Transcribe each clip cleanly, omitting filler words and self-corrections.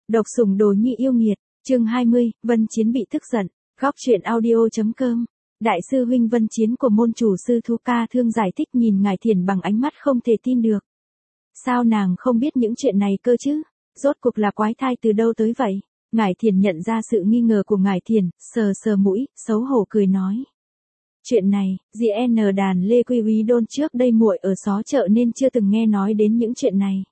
Độc sủng đồ nhi yêu nghiệt, chương 20, Vân Chiến bị tức giận, góc truyện audio.com. Đại sư huynh Vân Chiến của môn chủ sư Thu Ca Thương giải thích nhìn Ngải Thiền bằng ánh mắt không thể tin được. Sao nàng không biết những chuyện này cơ chứ? Rốt cuộc là quái thai từ đâu tới vậy? Ngải Thiền nhận ra sự nghi ngờ của Ngải Thiền, sờ sờ mũi, xấu hổ cười nói. Chuyện này, GN đàn Lê Quy Quý Đôn trước đây muội ở xó chợ nên chưa từng nghe nói đến những chuyện này.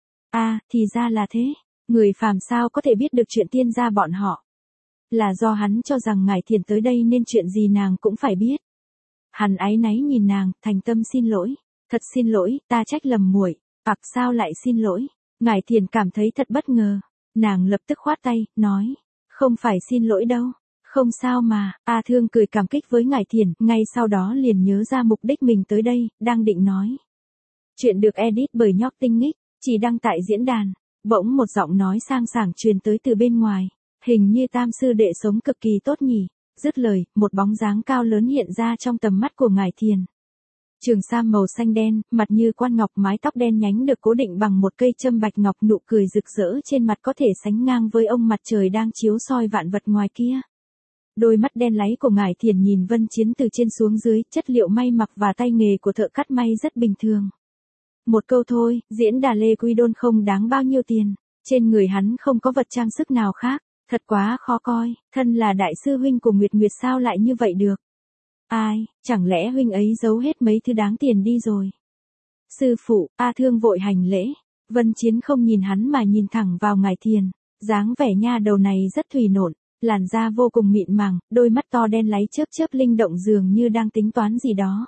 À, thì ra là thế. Người phàm sao có thể biết được chuyện tiên gia bọn họ. Là do hắn cho rằng Ngải Thiền tới đây nên chuyện gì nàng cũng phải biết. Hắn áy náy nhìn nàng, thành tâm xin lỗi. Thật xin lỗi, ta trách lầm muội. Hoặc sao lại xin lỗi? Ngải Thiền cảm thấy thật bất ngờ. Nàng lập tức khoát tay, nói. Không phải xin lỗi đâu. Không sao mà. A Thương cười cảm kích với Ngải Thiền, ngay sau đó liền nhớ ra mục đích mình tới đây, đang định nói. Chuyện được edit bởi nhóc tinh nghích, chỉ đăng tại diễn đàn. Bỗng một giọng nói sang sảng truyền tới từ bên ngoài. Hình như Tam sư đệ sống cực kỳ tốt nhỉ. Dứt lời, một bóng dáng cao lớn hiện ra trong tầm mắt của Ngải Thiền. Trường sam màu xanh đen, mặt như quan ngọc, mái tóc đen nhánh được cố định bằng một cây châm bạch ngọc, nụ cười rực rỡ trên mặt có thể sánh ngang với ông mặt trời đang chiếu soi vạn vật ngoài kia. Đôi mắt đen láy của Ngải Thiền nhìn Vân Chiến từ trên xuống dưới, chất liệu may mặc và tay nghề của thợ cắt may rất bình thường. Một câu thôi, diễn đà Lê Quy Đôn không đáng bao nhiêu tiền, trên người hắn không có vật trang sức nào khác, thật quá khó coi, thân là đại sư huynh của Nguyệt Nguyệt sao lại như vậy được. Ai, chẳng lẽ huynh ấy giấu hết mấy thứ đáng tiền đi rồi. Sư phụ, A Thương vội hành lễ, Vân Chiến không nhìn hắn mà nhìn thẳng vào Ngải Thiền, dáng vẻ nha đầu này rất thủy nộn, làn da vô cùng mịn màng, đôi mắt to đen láy chớp chớp linh động dường như đang tính toán gì đó.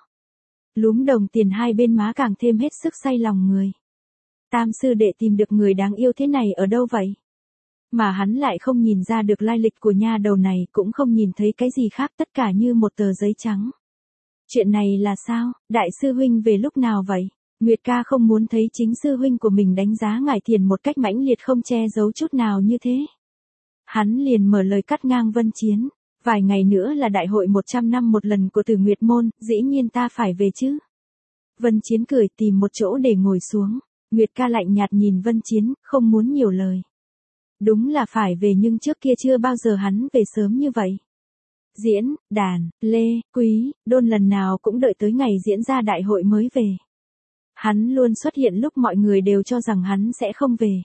Lúm đồng tiền hai bên má càng thêm hết sức say lòng người. Tam sư đệ tìm được người đáng yêu thế này ở đâu vậy? Mà hắn lại không nhìn ra được lai lịch của nha đầu này, cũng không nhìn thấy cái gì khác, tất cả như một tờ giấy trắng. Chuyện này là sao? Đại sư huynh về lúc nào vậy? Nguyệt ca không muốn thấy chính sư huynh của mình đánh giá Ngải Thiền một cách mãnh liệt không che giấu chút nào như thế. Hắn liền mở lời cắt ngang Vân Chiến. Vài ngày nữa là đại hội 100 năm một lần của Tử Nguyệt môn, dĩ nhiên ta phải về chứ. Vân Chiến cười tìm một chỗ để ngồi xuống. Nguyệt ca lạnh nhạt nhìn Vân Chiến, không muốn nhiều lời. Đúng là phải về nhưng trước kia chưa bao giờ hắn về sớm như vậy. Diễn, đàn, Lê, Quý, Đôn lần nào cũng đợi tới ngày diễn ra đại hội mới về. Hắn luôn xuất hiện lúc mọi người đều cho rằng hắn sẽ không về.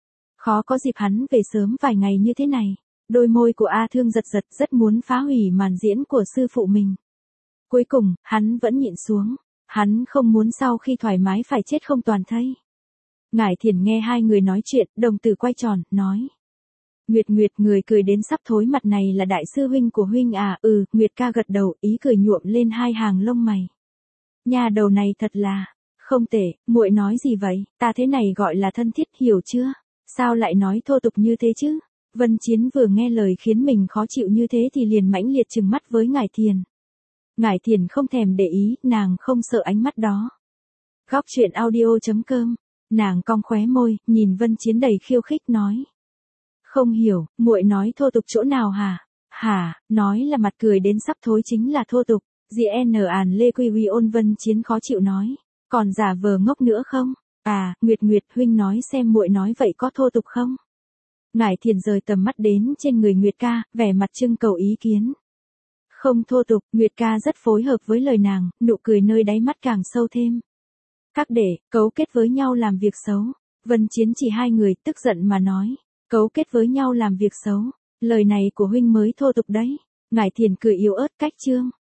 Khó có dịp hắn về sớm vài ngày như thế này. Đôi môi của A Thương giật giật, rất muốn phá hủy màn diễn của sư phụ mình. Cuối cùng, hắn vẫn nhịn xuống. Hắn không muốn sau khi thoải mái phải chết không toàn thây. Ngải Thiền nghe hai người nói chuyện, đồng tử quay tròn, nói. Nguyệt Nguyệt, người cười đến sắp thối mặt này là đại sư huynh của huynh à? Ừ, Nguyệt ca gật đầu, ý cười nhuộm lên hai hàng lông mày. Nhà đầu này thật là, không tệ, muội nói gì vậy? Ta thế này gọi là thân thiết, hiểu chưa? Sao lại nói thô tục như thế chứ? Vân Chiến vừa nghe lời khiến mình khó chịu như thế thì liền mãnh liệt trừng mắt với Ngải Thiền. Ngải Thiền không thèm để ý, nàng không sợ ánh mắt đó. Góc truyện audio.com. Nàng cong khóe môi, nhìn Vân Chiến đầy khiêu khích nói. Không hiểu, muội nói thô tục chỗ nào hả? Hả, nói là mặt cười đến sắp thối chính là thô tục. GN àn Lê Quy Quý ôn. Vân Chiến khó chịu nói. Còn giả vờ ngốc nữa không? À, Nguyệt Nguyệt, huynh nói xem muội nói vậy có thô tục không? Ngải Thiền rời tầm mắt đến trên người Nguyệt ca, vẻ mặt trưng cầu ý kiến. Không thô tục, Nguyệt ca rất phối hợp với lời nàng, nụ cười nơi đáy mắt càng sâu thêm. Các đệ, cấu kết với nhau làm việc xấu. Vân Chiến chỉ hai người, tức giận mà nói. Cấu kết với nhau làm việc xấu. Lời này của huynh mới thô tục đấy. Ngải Thiền cười yếu ớt cách chương.